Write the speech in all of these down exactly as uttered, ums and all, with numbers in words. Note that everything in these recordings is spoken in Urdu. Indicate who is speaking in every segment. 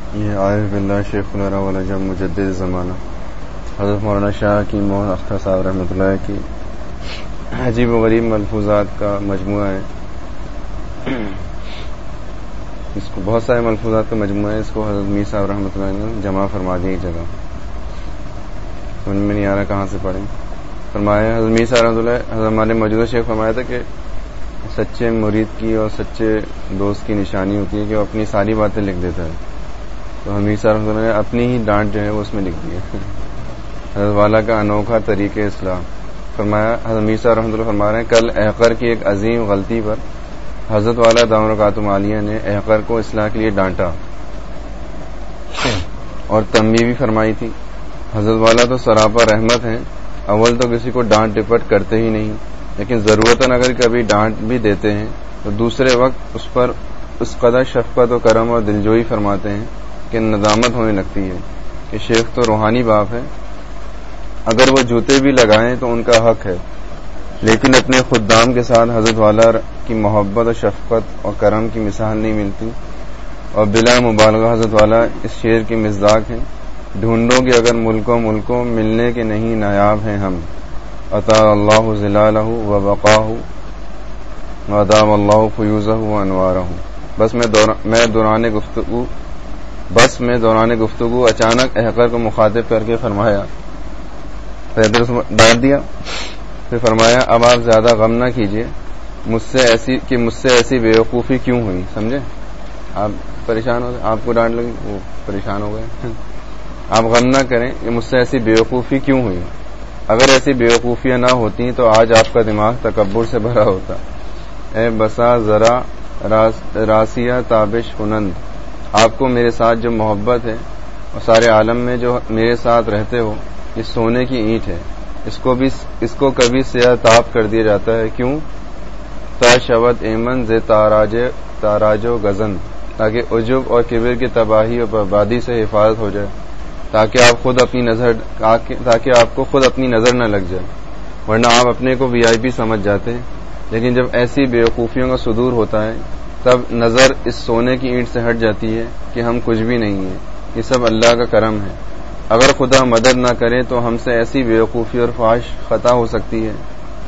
Speaker 1: یہ عارف باللہ شیخ الرا والجم مجدد زمانہ حضرت مولانا شاہ کی موہن اختر صاحب رحمۃ اللہ کی عجیب و غریب ملفوظات کا مجموعہ ہے. اس کو بہت سارے ملفوظات کا مجموعہ ہے. اس کو حضرت میر صاحب رحمۃ اللہ نے جمع فرما دی ایک جگہ. سمجھ میں نہیں آ رہا کہاں سے پڑھیں. فرمایا حضرت میر صاحب رحمۃ اللہ حضرت ہمارے موجودہ شیخ فرمایا تھا کہ سچے مرید کی اور سچے دوست کی نشانی ہوتی ہے کہ وہ اپنی ساری باتیں لکھ دیتا ہے. تو حمید صاحب رحمۃ اللہ نے اپنی ہی ڈانٹ جو ہے وہ اس میں لکھ دی ہے. حضرت والا کا انوکھا طریقہ اصلاح. فرمایا حضرت میر صاحب رحمۃ اللہ فرما رہے ہیں کل احقر کی ایک عظیم غلطی پر حضرت والا دامن برکاتہ عالیہ نے احقر کو اصلاح کے لیے ڈانٹا اور تنبیہ بھی فرمائی تھی. حضرت والا تو سراپا رحمت ہیں. اول تو کسی کو ڈانٹ ڈپٹ کرتے ہی نہیں، لیکن ضرورتاً اگر کبھی ڈانٹ بھی دیتے ہیں تو دوسرے وقت اس پر اس قدر شفقت و کرم اور دلجوئی فرماتے ہیں کہ ندامت ہونے لگتی ہے کہ شیخ تو روحانی باپ ہے، اگر وہ جوتے بھی لگائیں تو ان کا حق ہے، لیکن اپنے خدام کے ساتھ حضرت والا کی محبت اور شفقت اور کرم کی مثال نہیں ملتی. اور بلا مبالغہ حضرت والا اس شعر کی مصداق ہیں. ڈھونڈو کہ اگر ملکوں ملکوں ملنے کے نہیں نایاب ہیں ہم، عطا اللہ ظلالہ و بقاہ وادام اللہ فیوزہ و انوارہ. بس میں میں دوران گفتگو بس میں دوران گفتگو اچانک احقر کو مخاطب کر کے فرمایا ڈانٹ دیا. پھر فرمایا اب آپ زیادہ غم نہ کیجیے مجھ سے ایسی کہ مجھ سے ایسی بیوقوفی کیوں ہوئی. سمجھے؟ آپ پریشان ہو گئے، آپ کو ڈانٹ لگی، وہ پریشان ہو گئے. آپ غم نہ کریں کہ مجھ سے ایسی بیوقوفی کیوں ہوئی. اگر ایسی بیوقوفیاں نہ ہوتی تو آج آپ کا دماغ تکبر سے بھرا ہوتا. اے بسا ذرا راسیہ تابش کنند، آپ کو میرے ساتھ جو محبت ہے اور سارے عالم میں جو میرے ساتھ رہتے ہو یہ سونے کی اینٹ ہے. اس کو بھی اس کو کبھی سیاہ تاب کر دیا جاتا ہے. کیوں؟ تا شود ایمن ز تاراج تاراج و غزن، تاکہ عجب اور کبر کی تباہی اور بربادی سے حفاظت ہو جائے، تاکہ آپ خود اپنی نظر تاکہ آپ کو خود اپنی نظر نہ لگ جائے، ورنہ آپ اپنے کو وی آئی پی سمجھ جاتے ہیں. لیکن جب ایسی بیوقوفیوں کا صدور ہوتا ہے تب نظر اس سونے کی اینٹ سے ہٹ جاتی ہے کہ ہم کچھ بھی نہیں ہیں، یہ سب اللہ کا کرم ہے. اگر خدا مدد نہ کرے تو ہم سے ایسی بیوقوفی اور فحش خطا ہو سکتی ہے.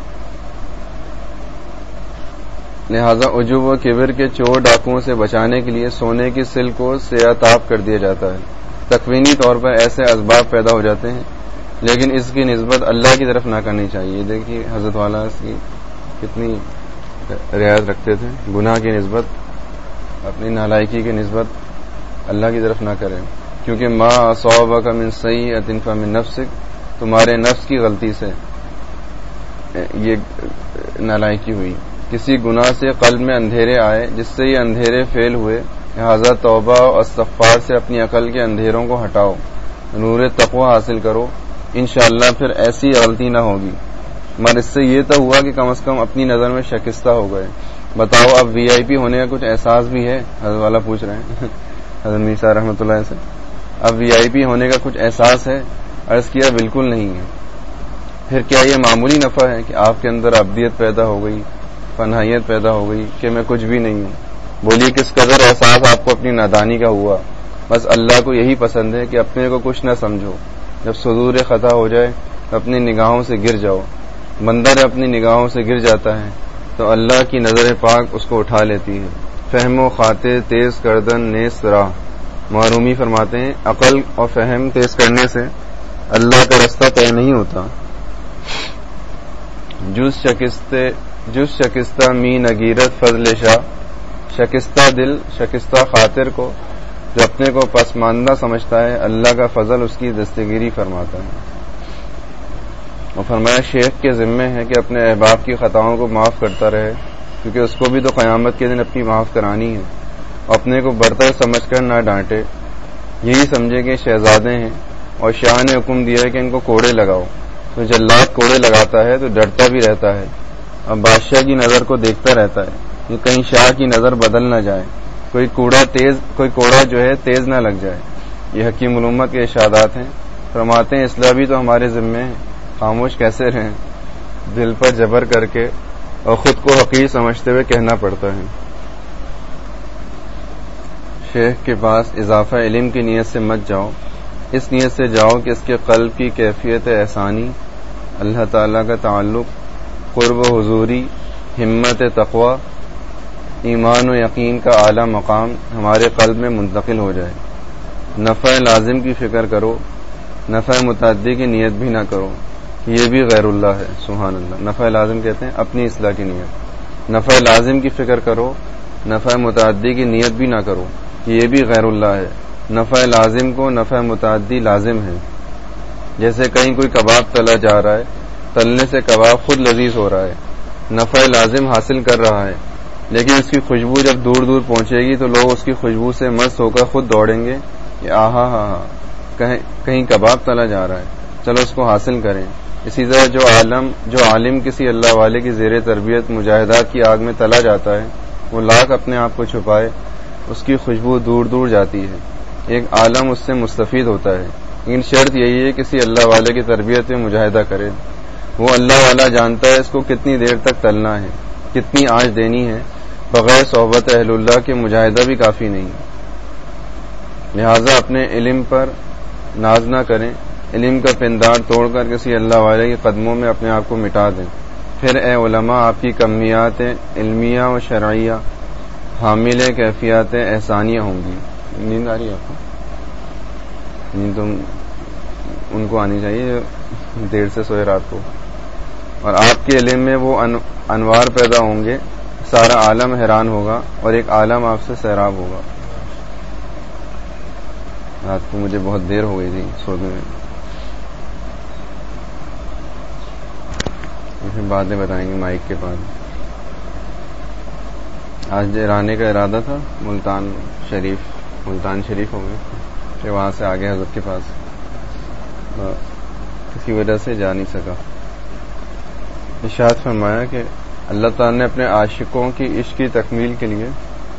Speaker 1: لہذا عجب و کبر کے چور ڈاکوؤں سے بچانے کے لیے سونے کی سل کو سیاہ تاب کر دیا جاتا ہے. تکوینی طور پر ایسے اسباب پیدا ہو جاتے ہیں، لیکن اس کی نسبت اللہ کی طرف نہ کرنی چاہیے. دیکھیے حضرت والا اس کی کتنی رعایت رکھتے تھے. گناہ کی نسبت، اپنی نالائکی کی نسبت اللہ کی طرف نہ کریں، کیونکہ ما اصابک من سیئۃ فمن نفسک، تمہارے نفس کی غلطی سے یہ نالائکی ہوئی. کسی گناہ سے قلب میں اندھیرے آئے جس سے یہ اندھیرے فیل ہوئے، لہذا توبہ اور استغفار سے اپنی عقل کے اندھیروں کو ہٹاؤ، نور تقوی حاصل کرو، انشاءاللہ پھر ایسی غلطی نہ ہوگی. مگر اس سے یہ تو ہوا کہ کم از کم اپنی نظر میں شکستہ ہو گئے. بتاؤ اب وی آئی پی ہونے کا کچھ احساس بھی ہے؟ حضرت والا پوچھ رہے ہیں حضرت میر صاحب رحمۃ اللہ سے. اب وی آئی پی ہونے کا کچھ احساس ہے؟ عرض کیا بالکل نہیں ہے. پھر کیا یہ معمولی نفع ہے کہ آپ کے اندر ابدیت پیدا ہو گئی، فنائیت پیدا ہو گئی کہ میں کچھ بھی نہیں ہوں؟ بولیے کس قدر احساس آپ کو اپنی نادانی کا ہوا. بس اللہ کو یہی پسند ہے کہ اپنے کو کچھ نہ سمجھو. جب صدور خطا ہو جائے تو اپنی نگاہوں سے گر جاؤ. بندہ جب اپنی نگاہوں سے گر جاتا ہے تو اللہ کی نظر پاک اس کو اٹھا لیتی ہے. فہم و خاطر تیز کردن نیست راہ، معرومی فرماتے ہیں عقل اور فہم تیز کرنے سے اللہ کا رستہ طے نہیں ہوتا. جز شکستے جز شکستہ می نگیرت فضل شاہ، شکستہ دل شکستہ خاطر کو جو اپنے کو پسماندہ سمجھتا ہے اللہ کا فضل اس کی دستگیری فرماتا ہے. اور فرمایا شیخ کے ذمے ہے کہ اپنے احباب کی خطاؤں کو معاف کرتا رہے، کیونکہ اس کو بھی تو قیامت کے دن اپنی معاف کرانی ہے. اپنے کو برتر سمجھ کر نہ ڈانٹے، یہی سمجھے کہ شہزادے ہیں اور شاہ نے حکم دیا ہے کہ ان کو کوڑے لگاؤ. تو جلاد کوڑے لگاتا ہے تو ڈرتا بھی رہتا ہے اور بادشاہ کی نظر کو دیکھتا رہتا ہے کہ کہیں شاہ کی نظر بدل نہ جائے، کوئی کوڑا تیز کوئی کوڑا جو ہے تیز نہ لگ جائے. یہ حکیم الامت کے ارشادات ہیں. فرماتے ہیں اصلاح بھی تو ہمارے ذمے ہے، خاموش کیسے رہیں؟ دل پر جبر کر کے اور خود کو حقیر سمجھتے ہوئے کہنا پڑتا ہے. شیخ کے پاس اضافہ علم کی نیت سے مت جاؤ، اس نیت سے جاؤ کہ اس کے قلب کی کیفیت احسانی، اللہ تعالیٰ کا تعلق، قرب و حضوری، ہمت تقوی، ایمان و یقین کا اعلیٰ مقام ہمارے قلب میں منتقل ہو جائے۔ نفع لازم کی فکر کرو، نفع متعدی کی نیت بھی نہ کرو، یہ بھی غیر اللہ ہے۔ سبحان اللہ۔ نفع لازم کہتے ہیں اپنی اصلاح کی نیت۔ نفع لازم کی فکر کرو، نفع متعدی کی نیت بھی نہ کرو، یہ بھی غیر اللہ ہے۔ نفع لازم کو نفع متعدی لازم ہے۔ جیسے کہیں کوئی کباب تلا جا رہا ہے، تلنے سے کباب خود لذیذ ہو رہا ہے، نفع لازم حاصل کر رہا ہے، لیکن اس کی خوشبو جب دور دور پہنچے گی تو لوگ اس کی خوشبو سے مست ہو کر خود دوڑیں گے کہ آہا ہا ہا کہیں کباب تلا جا رہا ہے، چلو اس کو حاصل کریں۔ اسی طرح جو عالم جو عالم کسی اللہ والے کی زیر تربیت مجاہدات کی آگ میں تلا جاتا ہے، وہ لاکھ اپنے آپ کو چھپائے، اس کی خوشبو دور دور جاتی ہے، ایک عالم اس سے مستفید ہوتا ہے۔ لیکن شرط یہی ہے کسی اللہ والے کی تربیت میں مجاہدہ کرے، وہ اللہ والا جانتا ہے اس کو کتنی دیر تک تلنا ہے، کتنی آنچ دینی ہے، بغیر صحبت اہل اللہ کے مجاہدہ بھی کافی نہیں۔ لہذا اپنے علم پر ناز نہ کریں، علم کا پندار توڑ کر کسی اللہ والے کے قدموں میں اپنے آپ کو مٹا دیں، پھر اے علماء آپ کی کمیات علمیہ و شرعیہ حامل کیفیات احسانیہ ہوں گی۔ نیند آ رہی ہے آپ کو؟ نیند تو ان کو آنی چاہیے دیر سے سوئے رات کو۔ اور آپ کے علم میں وہ انوار پیدا ہوں گے، سارا عالم حیران ہوگا اور ایک عالم آپ سے سیراب ہوگا۔ رات کو مجھے بہت دیر ہو گئی تھی سونے میں، پھر بعد میں بتائیں گے مائک کے بعد۔ آج رانے کا ارادہ تھا ملتان شریف، ملتان شریف ہو گئے، پھر وہاں سے آگے حضرت کے پاس، کسی وجہ سے جا نہیں سکا۔ ارشاد فرمایا کہ اللہ تعالیٰ نے اپنے عاشقوں کی عشق کی تکمیل کے لیے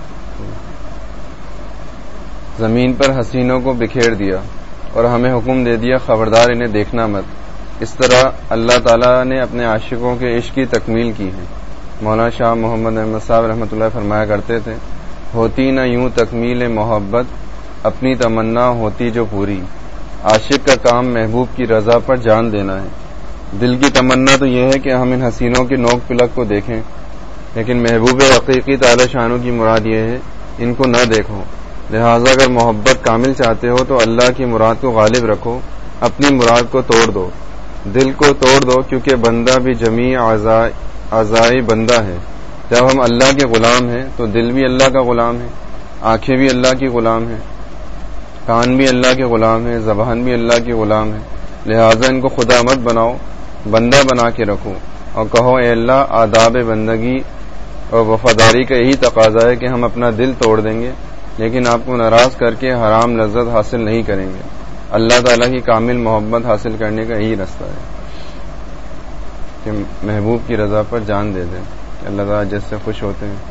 Speaker 1: زمین پر حسینوں کو بکھیر دیا اور ہمیں حکم دے دیا خبردار انہیں دیکھنا مت۔ اس طرح اللہ تعالیٰ نے اپنے عاشقوں کے عشق کی تکمیل کی ہے۔ مولانا شاہ محمد احمد صاحب رحمۃ اللہ فرمایا کرتے تھے، ہوتی نہ یوں تکمیل محبت، اپنی تمنا ہوتی جو پوری۔ عاشق کا کام محبوب کی رضا پر جان دینا ہے۔ دل کی تمنا تو یہ ہے کہ ہم ان حسینوں کی نوک پلک کو دیکھیں، لیکن محبوب حقیقی تعالی شانوں کی مراد یہ ہے ان کو نہ دیکھو۔ لہذا اگر محبت کامل چاہتے ہو تو اللہ کی مراد کو غالب رکھو، اپنی مراد کو توڑ دو، دل کو توڑ دو، کیونکہ بندہ بھی جمیع اعضائی بندہ ہے۔ جب ہم اللہ کے غلام ہیں تو دل بھی اللہ کا غلام ہے، آنکھیں بھی اللہ کی غلام ہیں، کان بھی اللہ کے غلام ہیں، زبان بھی اللہ کی غلام ہے۔ لہذا ان کو خدا مت بناؤ، بندہ بنا کے رکھو اور کہو اے اللہ آداب بندگی اور وفاداری کا یہی تقاضا ہے کہ ہم اپنا دل توڑ دیں گے، لیکن آپ کو ناراض کر کے حرام لذت حاصل نہیں کریں گے۔ اللہ تعالیٰ کی کامل محبت حاصل کرنے کا یہی راستہ ہے کہ محبوب کی رضا پر جان دے دیں، کہ اللہ تعالیٰ جس سے خوش ہوتے ہیں۔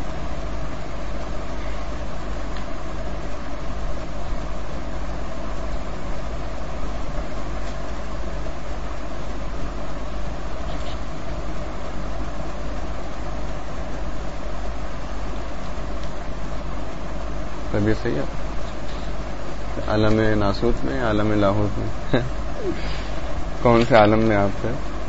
Speaker 1: طبیعت صحیح ہے؟ عالم ناسوت میں، عالم لاہوت میں کون سے عالم میں آپ سے؟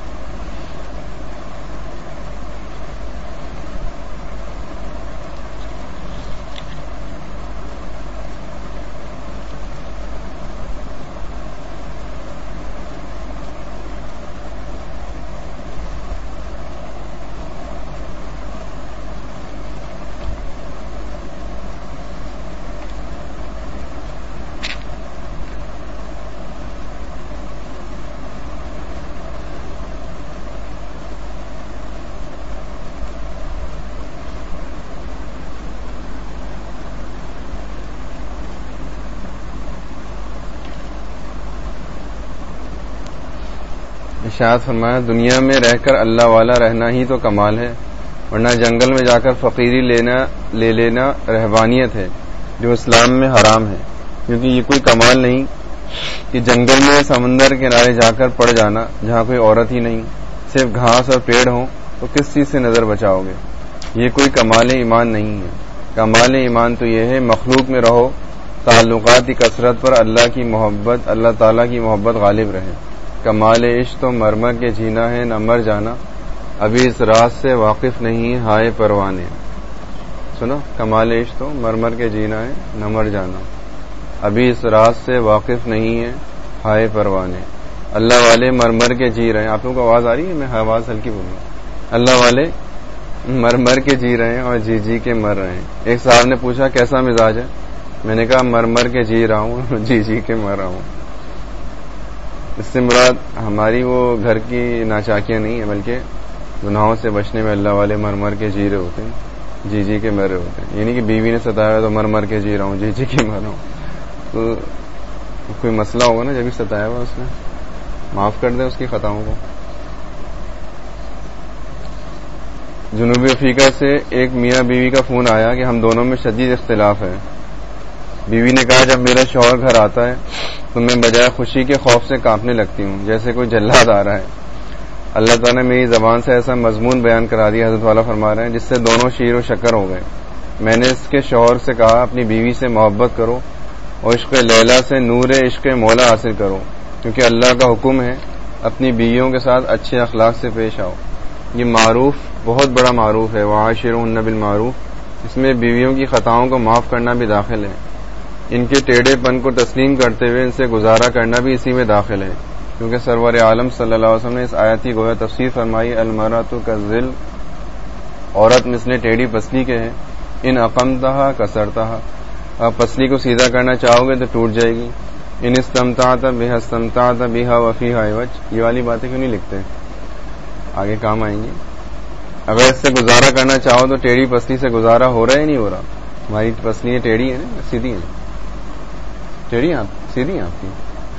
Speaker 1: ارشاد فرمایا دنیا میں رہ کر اللہ والا رہنا ہی تو کمال ہے، ورنہ جنگل میں جا کر فقیری لینا لے لینا رہبانیت ہے جو اسلام میں حرام ہے، کیونکہ یہ کوئی کمال نہیں کہ جنگل میں سمندر کنارے جا کر پڑ جانا جہاں کوئی عورت ہی نہیں، صرف گھاس اور پیڑ ہوں تو کس چیز سے نظر بچاؤ گے؟ یہ کوئی کمال ایمان نہیں ہے۔ کمال ایمان تو یہ ہے مخلوق میں رہو، تعلقات کی کثرت پر اللہ کی محبت، اللہ تعالیٰ کی محبت غالب رہے۔ کمال عشق تو مرمر کے جینا ہے نہ مر جانا، ابھی اس راز سے واقف نہیں ہائے پروانے۔ سنو، کمال عشق تو مرمر کے جینا ہے نہ مر جانا، ابھی اس راز سے واقف نہیں ہے ہائے پروانے۔ اللہ والے مرمر کے جی رہے ہیں۔ آپ لوگوں کو آواز آ رہی ہے؟ میں آواز ہلکی بولوں۔ اللہ والے مرمر کے جی رہے ہیں اور جی جی کے مر رہے ہیں۔ ایک صاحب نے پوچھا کیسا مزاج ہے؟ میں نے کہا مرمر کے جی رہا ہوں، جی جی کے مر رہا ہوں۔ اس سے مراد ہماری وہ گھر کی ناچاکیاں نہیں ہیں، بلکہ گناہوں سے بچنے میں اللہ والے مرمر کے جی رہے ہوتے ہیں، جی جی کے مر رہے ہوتے ہیں۔ یعنی کہ بیوی نے ستایا تو مرمر کے جی رہا ہوں، جی جی کے مر رہا ہوں۔ تو کوئی مسئلہ ہوگا نا جبھی ستایا ہوا اس نے، معاف کر دیں اس کی خطاؤں کو۔ جنوبی افریقہ سے ایک میاں بیوی کا فون آیا کہ ہم دونوں میں شدید اختلاف ہے۔ بیوی نے کہا جب میرا شوہر گھر آتا ہے تو میں بجائے خوشی کے خوف سے کانپنے لگتی ہوں، جیسے کوئی جلاد آ رہا ہے۔ اللہ تعالیٰ نے میری زبان سے ایسا مضمون بیان کرا دیا، حضرت والا فرما رہے ہیں، جس سے دونوں شیر و شکر ہو گئے۔ میں نے اس کے شوہر سے کہا اپنی بیوی سے محبت کرو اور عشق لیلا سے نور عشق مولا حاصل کرو، کیونکہ اللہ کا حکم ہے اپنی بیویوں کے ساتھ اچھے اخلاق سے پیش آؤ۔ یہ معروف بہت بڑا معروف ہے، وعاشرہن بالمعروف، اس میں بیویوں کی خطاؤں کو معاف کرنا بھی داخل ہے، ان کے ٹیڑھے پن کو تسلیم کرتے ہوئے ان سے گزارا کرنا بھی اسی میں داخل ہے، کیونکہ سرور عالم صلی اللہ علیہ وسلم نے اس آیت کی گویا تفسیر فرمائی، المرأۃ کالظل، عورت مثل ٹیڑھی پسلی کے ہے، ان اقمتہا کسرتہا، آپ پسلی کو سیدھا کرنا چاہو گے تو ٹوٹ جائے گی، ان استمتعت بہا استمتعت بہا وفیہا عوج۔ یہ والی باتیں کیوں نہیں لکھتے؟ آگے کام آئیں گی۔ اگر اس سے گزارا کرنا چاہو تو ٹیڑھی پسلی سے گزارا ہو رہا ہے نہیں ہو رہا؟ ہماری پسلیاں ٹیڑھی ہیں نا، سیدھی ہیں؟ ٹیڑھی آپ سیدھی ہیں آپ کی؟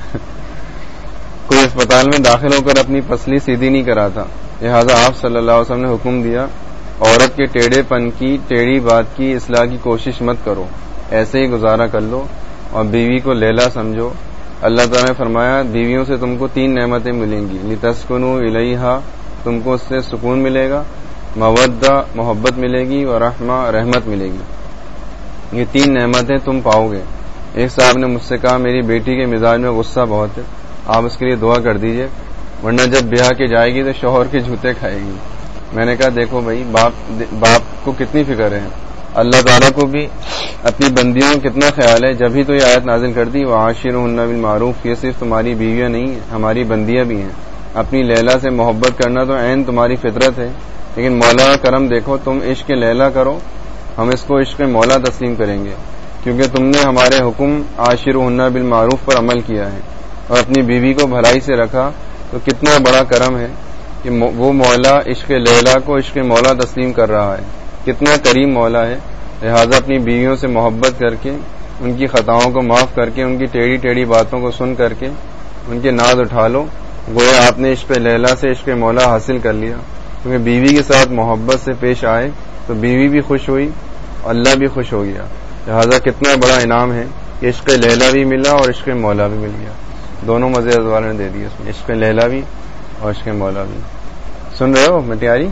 Speaker 1: کوئی اسپتال میں داخل ہو کر اپنی پسلی سیدھی نہیں کراتا، لہذا آپ صلی اللہ علیہ وسلم نے حکم دیا عورت کے ٹیڑھے پن کی، ٹیڑھی بات کی اصلاح کی کوشش مت کرو، ایسے ہی گزارا کر لو اور بیوی کو لیلا سمجھو۔ اللہ تعالیٰ نے فرمایا بیویوں سے تم کو تین نعمتیں ملیں گی، لتسکنوا الیہا، تم کو اس سے سکون ملے گا، مودہ محبت ملے گی، اور رحمہ رحمت ملے گی۔ یہ تین نعمتیں تم پاؤ گے۔ ایک صاحب نے مجھ سے کہا میری بیٹی کے مزاج میں غصہ بہت ہے، آپ اس کے لیے دعا کر دیجئے، ورنہ جب بیاہ کے جائے گی تو شوہر کے جوتے کھائے گی۔ میں نے کہا دیکھو بھائی، باپ باپ کو کتنی فکر ہے، اللہ تعالیٰ کو بھی اپنی بندیوں کو کتنا خیال ہے، جب ہی تو یہ آیت نازل کر دی وعاشرہن بالمعروف، یہ صرف تمہاری بیویاں نہیں ہیں، ہماری بندیاں بھی ہیں۔ اپنی لیلا سے محبت کرنا تو عین تمہاری فطرت ہے، لیکن مولا کا کرم دیکھو، تم عشق لیلا کرو، ہم اس کو عشق مولا تسلیم کریں گے، کیونکہ تم نے ہمارے حکم عاشرہن بالمعروف پر عمل کیا ہے اور اپنی بیوی کو بھلائی سے رکھا، تو کتنا بڑا کرم ہے کہ وہ مولا عشق لیلا کو عشق مولا تسلیم کر رہا ہے، کتنا کریم مولا ہے۔ لہذا اپنی بیویوں سے محبت کر کے، ان کی خطاؤں کو معاف کر کے، ان کی ٹیڑھی ٹیڑھی باتوں کو سن کر کے ان کے ناز اٹھا لو، گویا آپ نے عشق لیلا سے عشق مولا حاصل کر لیا، کیونکہ بیوی کے ساتھ محبت سے پیش آئے تو بیوی بھی خوش ہوئی، اللہ بھی خوش ہو گیا۔ لہذا کتنا بڑا انعام ہے کہ عشق لیلا بھی ملا اور عشق مولا بھی مل گیا، دونوں مزے والے نے دے دیے اس میں، عشق لیلا بھی اور عشق مولا بھی۔ سن رہے ہو مٹیاری؟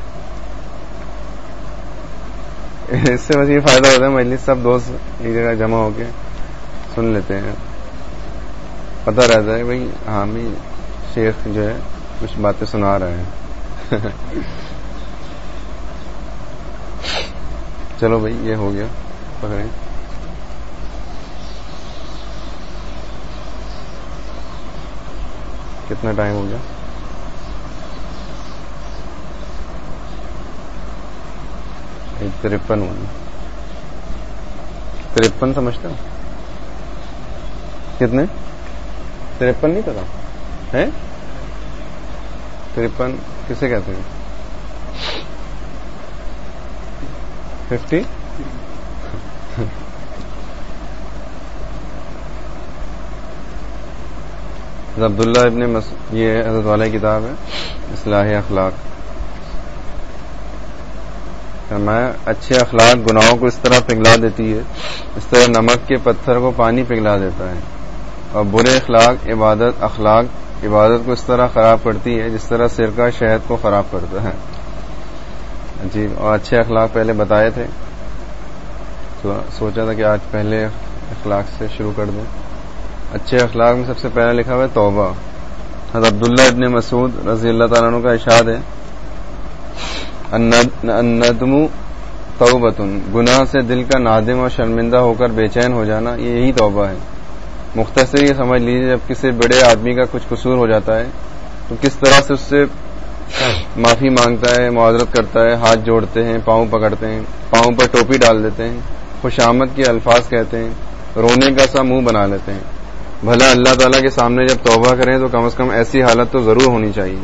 Speaker 1: اس سے مزید فائدہ ہوتا ہے، مجلس سب دوست ایک جگہ جمع ہو کے سن لیتے ہیں، پتہ رہتا ہے بھائی ہاں بھی شیخ جو ہے کچھ باتیں سنا رہے ہیں۔ چلو بھائی یہ ہو گیا، پکڑیں۔ کتنا ٹائم ہو گیا؟ ترپن ہو ترپن سمجھتے ہو؟ کتنے؟ ترپن نہیں پتا ہے؟ ترپن کسے کہتے ہیں؟ ففٹی؟ عبداللہ ابن مس یہ حضرت والا کتاب ہے اصلاح اخلاق۔ فرمایا اچھے اخلاق گناہوں کو اس طرح پگھلا دیتی ہے، اس طرح نمک کے پتھر کو پانی پگھلا دیتا ہے، اور برے اخلاق عبادت اخلاق عبادت کو اس طرح خراب کرتی ہے جس طرح سرکہ شہد کو خراب کرتا ہے۔ جی، اور اچھے اخلاق پہلے بتائے تھے، سوچا تھا کہ آج پہلے اخلاق سے شروع کر دیں. اچھے اخلاق میں سب سے پہلے لکھا ہوا ہے توبہ. حضرت عبداللہ ابن مسعود رضی اللہ تعالیٰ عنہ کا ارشاد ہے الندم توبۃ، گناہ سے دل کا نادم اور شرمندہ ہو کر بے چین ہو جانا، یہ یہی توبہ ہے. مختصر یہ سمجھ لیجیے، جب کسی بڑے آدمی کا کچھ قصور ہو جاتا ہے تو کس طرح سے اس سے معافی مانگتا ہے، معذرت کرتا ہے، ہاتھ جوڑتے ہیں، پاؤں پکڑتے ہیں، پاؤں پر ٹوپی ڈال دیتے ہیں، خوش آمد کے الفاظ کہتے ہیں، رونے کا سا منہ بنا لیتے ہیں. بھلا اللہ تعالیٰ کے سامنے جب توبہ کریں تو کم از کم ایسی حالت تو ضرور ہونی چاہیے.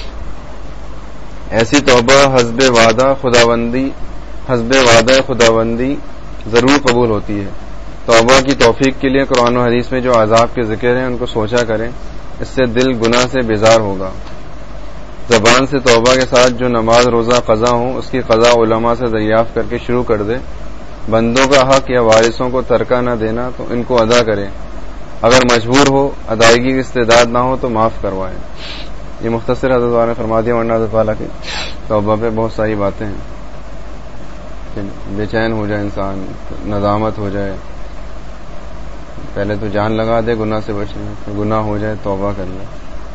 Speaker 1: ایسی توبہ حسب وعدہ خداوندی حسب وعدہ خداوندی ضرور قبول ہوتی ہے. توبہ کی توفیق کے لیے قرآن و حدیث میں جو عذاب کے ذکر ہیں ان کو سوچا کریں، اس سے دل گناہ سے بیزار ہوگا. زبان سے توبہ کے ساتھ جو نماز روزہ قضا ہوں اس کی قضا علماء سے دریافت کر کے شروع کر دے. بندوں کا حق یا وارثوں کو ترکہ نہ دینا تو ان کو ادا کرے، اگر مجبور ہو ادائیگی کی استعداد نہ ہو تو معاف کروائے. یہ مختصر حضرت والا نے فرما دیا، ورنہ حضرت والا کی توبہ پہ بہت ساری باتیں ہیں کہ بے چین ہو جائے انسان، ندامت ہو جائے، پہلے تو جان لگا دے گناہ سے بچنے، پھر گناہ ہو جائے توبہ کر لے.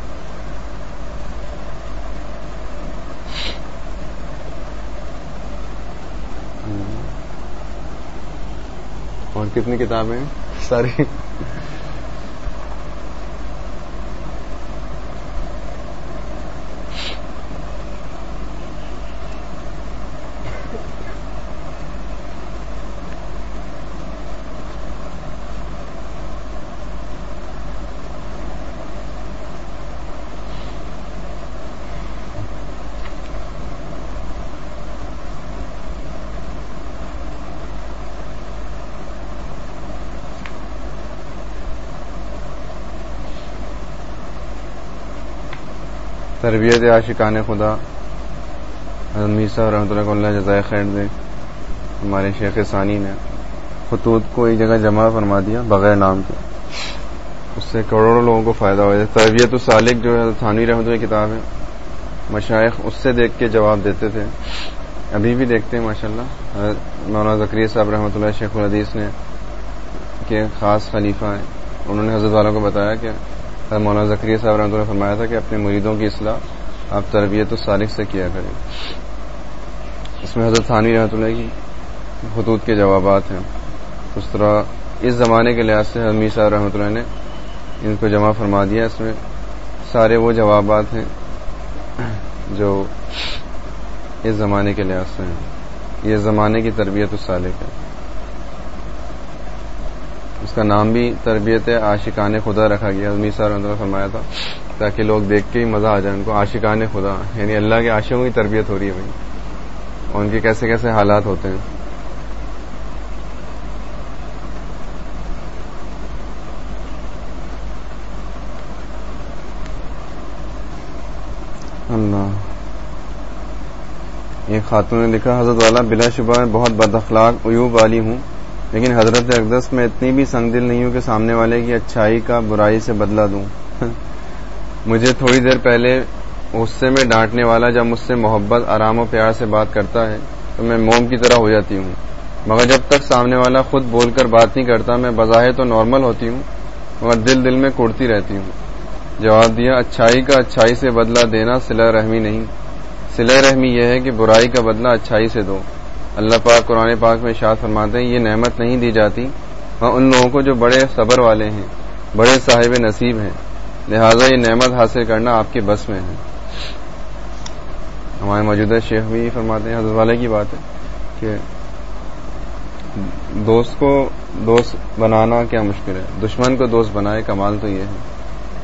Speaker 1: اور کتنی کتابیں ہیں؟ ساری. تربیت عاشقان خدا حضرت میسا رحمۃ اللہ کو اللہ جزائے خیر دے. ہمارے شیخ ثانی نے خطوط کو ایک جگہ جمع فرما دیا بغیر نام کے، اس سے کروڑوں لوگوں کو فائدہ ہوا. تربیت السالک جو حضرت ثانوی رحمۃ اللہ کی کتاب ہے، مشائخ اس سے دیکھ کے جواب دیتے تھے، ابھی بھی دیکھتے ہیں ماشاءاللہ. مولانا زکریا صاحب رحمۃ اللہ شیخ الحدیث نے کے خاص خلیفہ ہیں، انہوں نے حضرت والوں کو بتایا کہ مولانا زکریا صاحب رحمۃ اللہ نے فرمایا تھا کہ اپنے مریدوں کی اصلاح آپ تربیت السالک سے کیا کریں. اس میں حضرت ثانوی رحمۃ اللہ کی خطوط کے جوابات ہیں. اس طرح اس زمانے کے لحاظ سے حضرت میر صاحب رحمۃ اللہ نے ان کو جمع فرما دیا. اس میں سارے وہ جوابات ہیں جو اس زمانے کے لحاظ سے ہیں. یہ زمانے کی تربیت السالک ہے. اس کا نام بھی تربیت عاشقان خدا رکھا گیا. حضرت صاحب نے فرمایا تھا تاکہ لوگ دیکھ کے ہی مزہ آ جائے ان کو. عاشقان خدا یعنی اللہ کے عاشقوں کی تربیت ہو رہی ہے بھائی، اور ان کے کیسے کیسے حالات ہوتے ہیں. اللہ. ایک خاتون نے لکھا، حضرت والا بلا شبہ میں بہت بد اخلاق عیوب والی ہوں، لیکن حضرت اقدس میں اتنی بھی سنگ دل نہیں ہوں کہ سامنے والے کی اچھائی کا برائی سے بدلہ دوں. مجھے تھوڑی دیر پہلے غصے میں ڈانٹنے والا جب مجھ سے محبت آرام و پیار سے بات کرتا ہے تو میں موم کی طرح ہو جاتی ہوں، مگر جب تک سامنے والا خود بول کر بات نہیں کرتا میں بظاہر تو نارمل ہوتی ہوں مگر دل دل میں کوڑتی رہتی ہوں. جواب دیا، اچھائی کا اچھائی سے بدلہ دینا صلہ رحمی نہیں، صلہ رحمی یہ ہے کہ برائی کا بدلہ اچھائی سے دو. اللہ پاک قرآن پاک میں ارشاد فرماتے ہیں، یہ نعمت نہیں دی جاتی ہاں ان لوگوں کو جو بڑے صبر والے ہیں، بڑے صاحب نصیب ہیں، لہذا یہ نعمت حاصل کرنا آپ کے بس میں ہے. ہمارے موجودہ شیخ بھی فرماتے ہیں، حضرت والے کی بات ہے کہ دوست کو دوست بنانا کیا مشکل ہے، دشمن کو دوست بنائے، کمال تو یہ ہے.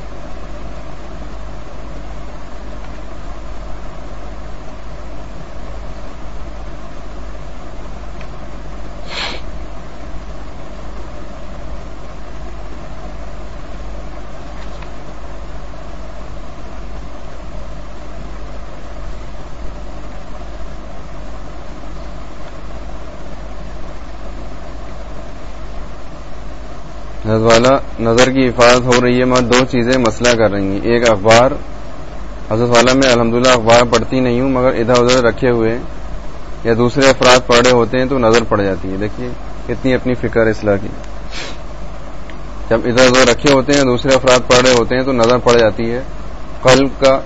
Speaker 1: حضرت والا نظر کی حفاظت ہو رہی ہے مگر دو چیزیں مسئلہ کر رہی ہیں. ایک اخبار، حضرت والا میں الحمدللہ اخبار پڑھتی نہیں ہوں مگر ادھر ادھر رکھے ہوئے یا دوسرے افراد پڑھ رہے ہوتے ہیں تو نظر پڑ جاتی ہے. دیکھیے اتنی اپنی فکر اصلاح کی. جب ادھر ادھر رکھے ہوتے ہیں دوسرے افراد پڑھ رہے ہوتے ہیں تو نظر پڑ جاتی ہے قلب کا.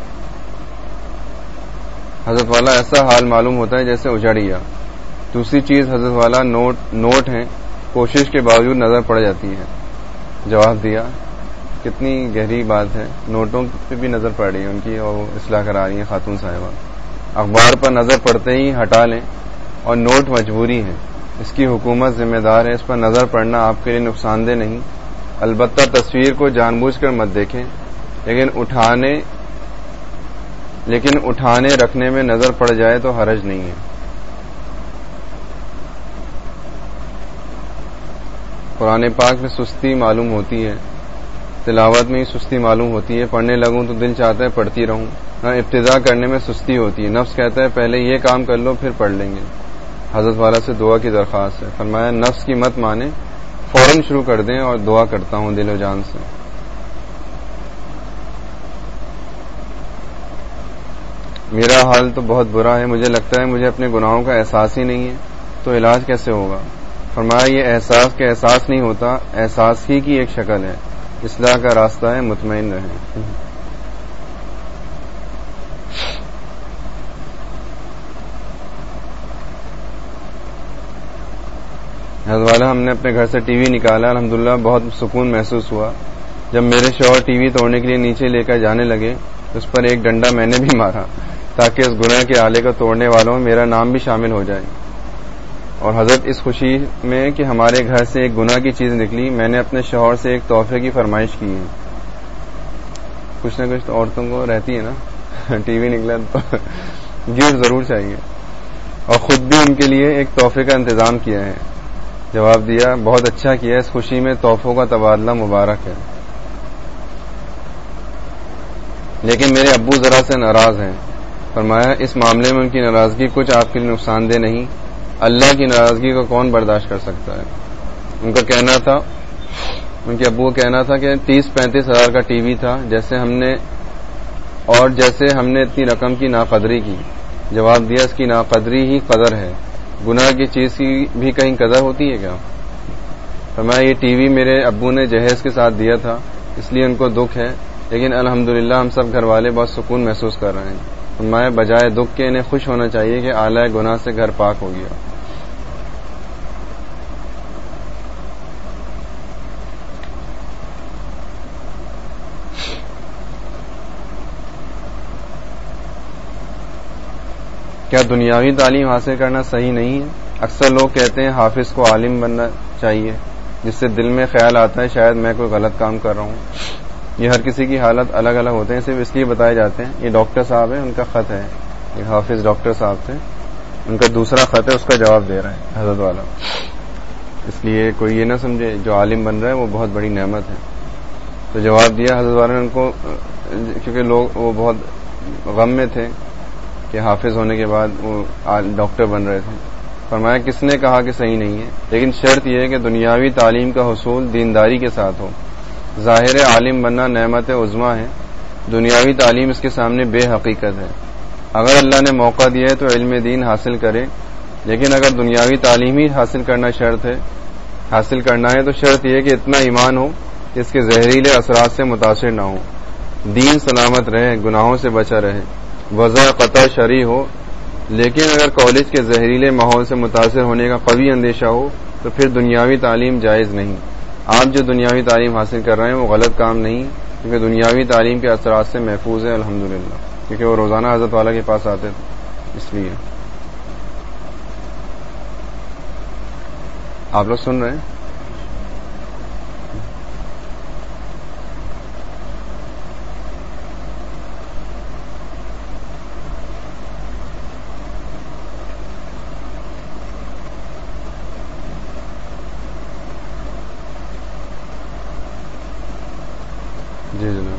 Speaker 1: حضرت والا ایسا حال معلوم ہوتا ہے جیسے اجڑ گیا. دوسری چیز حضرت والا نوٹ نوٹ ہیں کوشش کے باوجود نظر پڑ جاتی ہے. جواب دیا کتنی گہری بات ہے. نوٹوں پہ بھی نظر پڑ رہی ہے ان کی اور وہ اصلاح کرا رہی ہیں خاتون صاحبہ. اخبار پر نظر پڑتے ہی ہٹا لیں اور نوٹ مجبوری ہے. اس کی حکومت ذمہ دار ہے. اس پر نظر پڑنا آپ کے لیے نقصان دہ نہیں. البتہ تصویر کو جان بوجھ کر مت دیکھیں لیکن اٹھانے لیکن اٹھانے رکھنے میں نظر پڑ جائے تو حرج نہیں ہے. قرآن پاک میں سستی معلوم ہوتی ہے, تلاوت میں ہی سستی معلوم ہوتی ہے. پڑھنے لگوں تو دل چاہتا ہے پڑھتی رہوں. ہاں ابتدا کرنے میں سستی ہوتی ہے. نفس کہتا ہے پہلے یہ کام کر لو پھر پڑھ لیں گے. حضرت والا سے دعا کی درخواست ہے. فرمایا نفس کی مت مانے, فوراً شروع کر دیں اور دعا کرتا ہوں دل و جان سے. میرا حال تو بہت برا ہے. مجھے لگتا ہے مجھے اپنے گناہوں کا احساس ہی نہیں ہے تو علاج کیسے ہوگا؟ فرمایا یہ احساس کے احساس نہیں ہوتا, احساس ہی کی ایک شکل ہے. اصلاح کا راستہ ہے, مطمئن رہیں. حضرت والا ہم نے اپنے گھر سے ٹی وی نکالا. الحمدللہ بہت سکون محسوس ہوا. جب میرے شوہر ٹی وی توڑنے کے لیے نیچے لے کر جانے لگے اس پر ایک ڈنڈا میں نے بھی مارا تاکہ اس گناہ کے آلے کو توڑنے والوں میں میرا نام بھی شامل ہو جائے. اور حضرت اس خوشی میں کہ ہمارے گھر سے ایک گناہ کی چیز نکلی میں نے اپنے شوہر سے ایک تحفے کی فرمائش کی ہے. کچھ نہ کچھ تو عورتوں کو رہتی ہے نا, ٹی وی نکلا تو گفٹ ضرور چاہیے, اور خود بھی ان کے لیے ایک تحفے کا انتظام کیا ہے. جواب دیا بہت اچھا کیا, اس خوشی میں تحفوں کا تبادلہ مبارک ہے. لیکن میرے ابو ذرا سے ناراض ہیں. فرمایا اس معاملے میں ان کی ناراضگی کچھ آپ کے لیے نقصان دہ نہیں. اللہ کی ناراضگی کو کون برداشت کر سکتا ہے؟ ان کا کہنا تھا ان کے ابو کا کہنا تھا کہ تیس پینتیس ہزار کا ٹی وی تھا جیسے ہم نے اور جیسے ہم نے اتنی رقم کی ناقدری کی. جواب دیا اس کی ناقدری ہی قدر ہے. گناہ کی چیز کی بھی کہیں قدر ہوتی ہے کیا؟ فرمایا یہ ٹی وی میرے ابو نے جہیز کے ساتھ دیا تھا اس لیے ان کو دکھ ہے, لیکن الحمدللہ ہم سب گھر والے بہت سکون محسوس کر رہے ہیں. فرمایا بجائے دکھ کے انہیں خوش ہونا چاہیے کہ آلہ گناہ سے گھر پاک ہو گیا. کیا دنیاوی تعلیم حاصل کرنا صحیح نہیں ہے؟ اکثر لوگ کہتے ہیں حافظ کو عالم بننا چاہیے, جس سے دل میں خیال آتا ہے شاید میں کوئی غلط کام کر رہا ہوں. یہ ہر کسی کی حالت الگ الگ ہوتے ہیں, صرف اس لیے بتائے جاتے ہیں. یہ ڈاکٹر صاحب ہیں, ان کا خط ہے, ایک حافظ ڈاکٹر صاحب تھے, ان کا دوسرا خط ہے, اس کا جواب دے رہا ہے حضرت والا. اس لیے کوئی یہ نہ سمجھے جو عالم بن رہا ہے وہ بہت بڑی نعمت ہے. تو جواب دیا حضرت والا نے ان کو, کیونکہ لوگ وہ بہت غم میں تھے کہ حافظ ہونے کے بعد وہ ڈاکٹر بن رہے تھے. فرمایا کس نے کہا کہ صحیح نہیں ہے, لیکن شرط یہ ہے کہ دنیاوی تعلیم کا حصول دینداری کے ساتھ ہو. ظاہر عالم بننا نعمت عظمیٰ ہے, دنیاوی تعلیم اس کے سامنے بے حقیقت ہے. اگر اللہ نے موقع دیا ہے تو علم دین حاصل کرے, لیکن اگر دنیاوی تعلیم ہی حاصل کرنا شرط ہے حاصل کرنا ہے تو شرط یہ کہ اتنا ایمان ہو کہ اس کے زہریلے اثرات سے متاثر نہ ہو, دین سلامت رہے, گناہوں سے بچا رہے, وضع قطع شرعی ہو. لیکن اگر کالج کے زہریلے ماحول سے متاثر ہونے کا قوی اندیشہ ہو تو پھر دنیاوی تعلیم جائز نہیں. آپ جو دنیاوی تعلیم حاصل کر رہے ہیں وہ غلط کام نہیں, کیونکہ دنیاوی تعلیم کے اثرات سے محفوظ ہے الحمدللہ, کیونکہ وہ روزانہ حضرت والا کے پاس آتے تھے. اس لیے آپ لوگ سن رہے ہیں. جی جناب.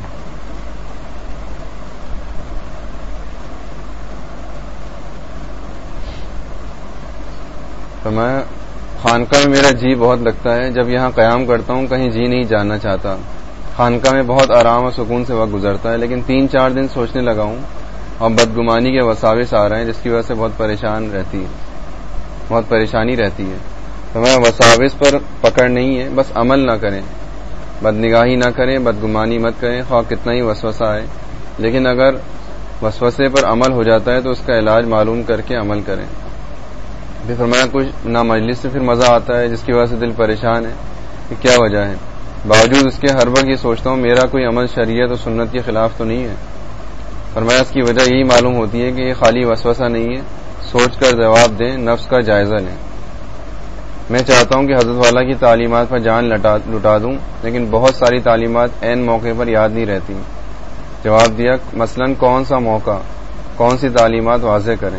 Speaker 1: تو میں خانقاہ میں میرا جی بہت لگتا ہے, جب یہاں قیام کرتا ہوں کہیں جی نہیں جاننا چاہتا. خانقاہ میں بہت آرام اور سکون سے وقت گزرتا ہے, لیکن تین چار دن سوچنے لگا ہوں اور بدگمانی کے وساوس آ رہے ہیں جس کی وجہ سے بہت پریشان رہتی ہے بہت پریشانی رہتی ہے. ہمیں وساوس پر پکڑ نہیں ہے، بس عمل نہ کریں، بدنگاہی نہ کریں، بدگمانی مت کریں، خواہ کتنا ہی وسوسہ آئے، لیکن اگر وسوسے پر عمل ہو جاتا ہے تو اس کا علاج معلوم کر کے عمل کریں۔ پھر فرمایا کچھ نہ مجلس سے پھر مزہ آتا ہے جس کی وجہ سے دل پریشان ہے، کہ کیا وجہ ہے؟ باوجود اس کے ہر وقت یہ سوچتا ہوں میرا کوئی عمل شریعت و سنت کے خلاف تو نہیں ہے۔ فرمایا اس کی وجہ یہی معلوم ہوتی ہے کہ یہ خالی وسوسہ نہیں ہے، سوچ کر جواب دیں، نفس کا جائزہ لیں۔ میں چاہتا ہوں کہ حضرت والا کی تعلیمات پر جان لٹا دوں، لیکن بہت ساری تعلیمات عین موقع پر یاد نہیں رہتی۔ جواب دیا، مثلاً کون سا موقع، کون سی تعلیمات واضح کریں؟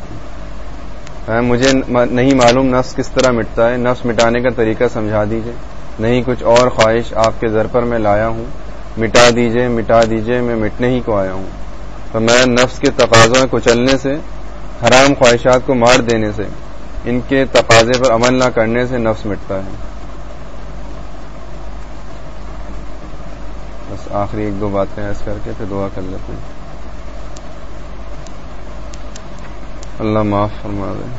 Speaker 1: مجھے نہیں معلوم نفس کس طرح مٹتا ہے، نفس مٹانے کا طریقہ سمجھا دیجئے۔ نہیں کچھ اور خواہش آپ کے در پر میں لایا ہوں، مٹا دیجئے مٹا دیجئے میں مٹنے ہی کو آیا ہوں۔ تو میں نفس کے تقاضوں میں کچلنے سے، حرام خواہشات کو مار دینے سے، ان کے تقاضے پر عمل نہ کرنے سے نفس مٹتا ہے۔ بس آخری ایک دو باتیں ایس کر کے پھر دعا کر لیتے ہیں۔ اللہ معاف فرما دے۔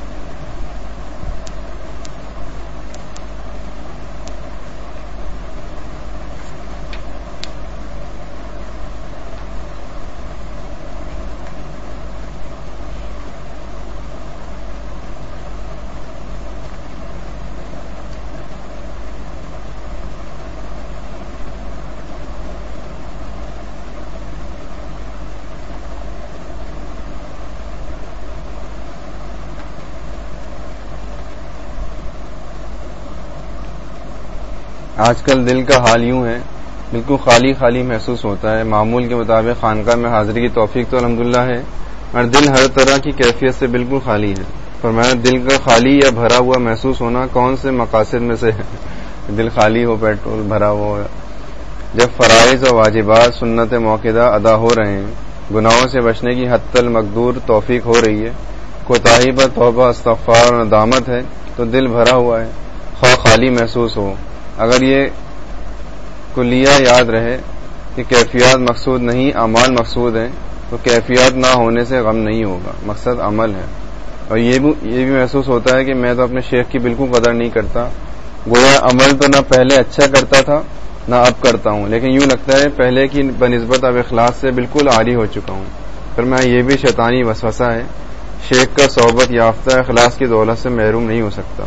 Speaker 1: آج کل دل کا حال یوں ہے، بالکل خالی خالی محسوس ہوتا ہے۔ معمول کے مطابق خانقاہ میں حاضری کی توفیق تو الحمدللہ ہے، اور دل ہر طرح کی کیفیت سے بالکل خالی ہے۔ فرمایا دل کا خالی یا بھرا ہوا محسوس ہونا کون سے مقاصد میں سے ہے؟ دل خالی ہو، پیٹرول بھرا ہو، جب فرائض و واجبات سنت موقدہ ادا ہو رہے ہیں، گناہوں سے بچنے کی حتی المقدور توفیق ہو رہی ہے، کوتاہی پر توبہ استغفار اور ندامت ہے، تو دل بھرا ہوا ہے، خواہ خالی محسوس ہو۔ اگر یہ کلیہ یاد رہے کہ کیفیات مقصود نہیں، اعمال مقصود ہیں، تو کیفیات نہ ہونے سے غم نہیں ہوگا، مقصد عمل ہے۔ اور یہ بھی یہ بھی محسوس ہوتا ہے کہ میں تو اپنے شیخ کی بالکل قدر نہیں کرتا، گویا عمل تو نہ پہلے اچھا کرتا تھا نہ اب کرتا ہوں، لیکن یوں لگتا ہے پہلے کی بنسبت اب اخلاص سے بالکل عاری ہو چکا ہوں۔ پھر میں یہ بھی شیطانی وسوسہ ہے، شیخ کا صحبت یافتہ اخلاص کی دولت سے محروم نہیں ہو سکتا۔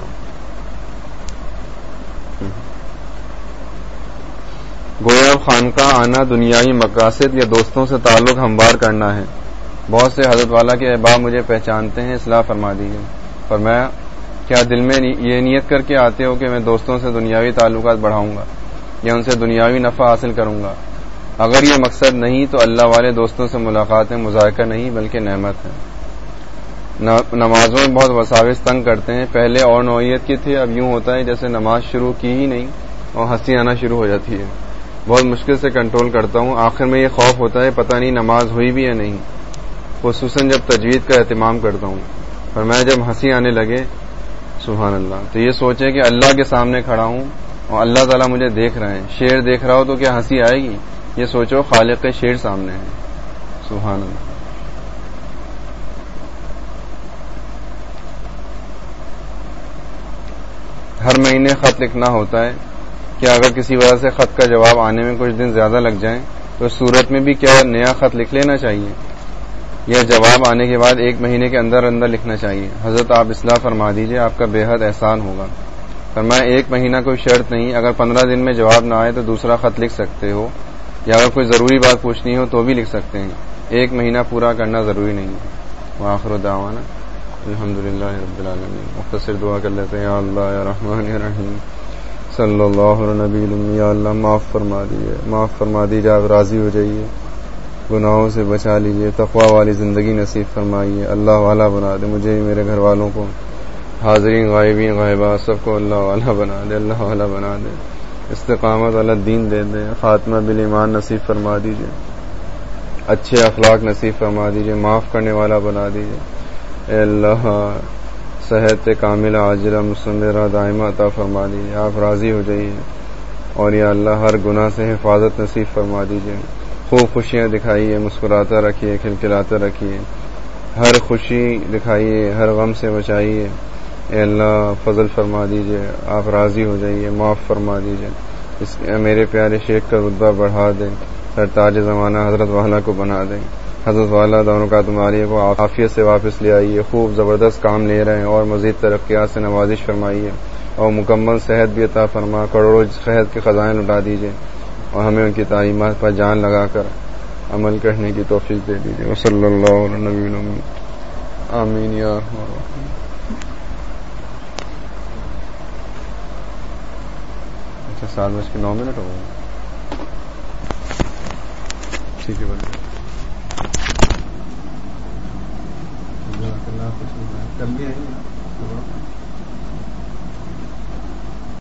Speaker 1: گویا خانقاہ آنا دنیاوی مقاصد یا دوستوں سے تعلق ہموار کرنا ہے۔ بہت سے حضرت والا کے احباب مجھے پہچانتے ہیں، اصلاح فرما دیجیے۔ فرمایا کیا دل میں یہ نیت کر کے آتے ہو کہ میں دوستوں سے دنیاوی تعلقات بڑھاؤں گا یا ان سے دنیاوی نفع حاصل کروں گا؟ اگر یہ مقصد نہیں تو اللہ والے دوستوں سے ملاقاتیں مذائقہ نہیں بلکہ نعمت ہے۔ نمازوں میں بہت وساوس تنگ کرتے ہیں، پہلے اور نوعیت کی تھی، اب یوں ہوتا ہے جیسے نماز شروع کی ہی نہیں اور ہنسی آنا شروع ہو جاتی ہے۔ بہت مشکل سے کنٹرول کرتا ہوں، آخر میں یہ خوف ہوتا ہے پتہ نہیں نماز ہوئی بھی یا نہیں، خصوصاً جب تجوید کا اہتمام کرتا ہوں۔ پر میں جب ہنسی آنے لگے سبحان اللہ تو یہ سوچے کہ اللہ کے سامنے کھڑا ہوں اور اللہ تعالیٰ مجھے دیکھ رہے ہیں، شیر دیکھ رہا ہو تو کیا ہنسی آئے گی؟ یہ سوچو خالق کے شیر سامنے ہے، سبحان اللہ۔ ہر مہینے خط لکھنا ہوتا ہے، کیا اگر کسی وجہ سے خط کا جواب آنے میں کچھ دن زیادہ لگ جائیں تو اس صورت میں بھی کیا نیا خط لکھ لینا چاہیے یا جواب آنے کے بعد ایک مہینے کے اندر اندر لکھنا چاہیے؟ حضرت آپ اصلاح فرما دیجئے، آپ کا بے حد احسان ہوگا۔ فرمایا ایک مہینہ کوئی شرط نہیں، اگر پندرہ دن میں جواب نہ آئے تو دوسرا خط لکھ سکتے ہو، یا اگر کوئی ضروری بات پوچھنی ہو تو بھی لکھ سکتے ہیں، ایک مہینہ پورا کرنا ضروری نہیں ہے۔ وآخر دعوانا الحمدللہ رب العالمین۔ مختصر دعا کر لیتے ہیں۔ یا اللہ یا رحمان یا رحیم صلی اللہ علیہ نبی المی۔ یا اللہ معاف فرما دیجیے، معاف فرما دیجیے، آپ راضی ہو جائیے، گناہوں سے بچا لیجیے، تقوی والی زندگی نصیب فرمائیے، اللہ والا بنا دے مجھے میرے گھر والوں کو، حاضرین غائبین غائبات سب کو اللہ والا بنا دے، اللہ والا بنا دے، استقامت والا دین دے دے، خاتمہ بالایمان نصیب فرما دیجیے، اچھے اخلاق نصیب فرما دیجیے، معاف کرنے والا بنا دیجیے، اے اللہ صحت کاملہ عاجلہ مستمرہ دائمہ عطا فرما دیجیے، آپ راضی ہو جائیے، اور یا اللہ ہر گناہ سے حفاظت نصیب فرما دیجیے، خوب خوشیاں دکھائیے، مسکراتا رکھیے، کھلکھلاتا رکھیے، ہر خوشی دکھائیے، ہر غم سے بچائیے، اے اللہ فضل فرما دیجئے، آپ راضی ہو جائیے، معاف فرما دیجئے، اس میرے پیارے شیخ کا رتبہ بڑھا دیں، سرتاج زمانہ حضرت والا کو بنا دیں، حضرت والا دونوں کا تمہاری کو عافیت سے واپس لے آئیے، خوب زبردست کام لے رہے ہیں اور مزید ترقیات سے نوازش فرمائیے اور مکمل صحت بھی عطا فرما، کروڑوں صحت کے خزائن لٹا دیجئے اور ہمیں ان کی تعلیمات پر جان لگا کر عمل کرنے کی توفیق دے دیجئے۔ وصلی اللہ علی نبینا محمد، آمین یا ارحم الراحمین۔ اچھا سات بج کے نو منٹ ہو گئے، ٹھیک ہے بھائی، کل بھی آئیں گے۔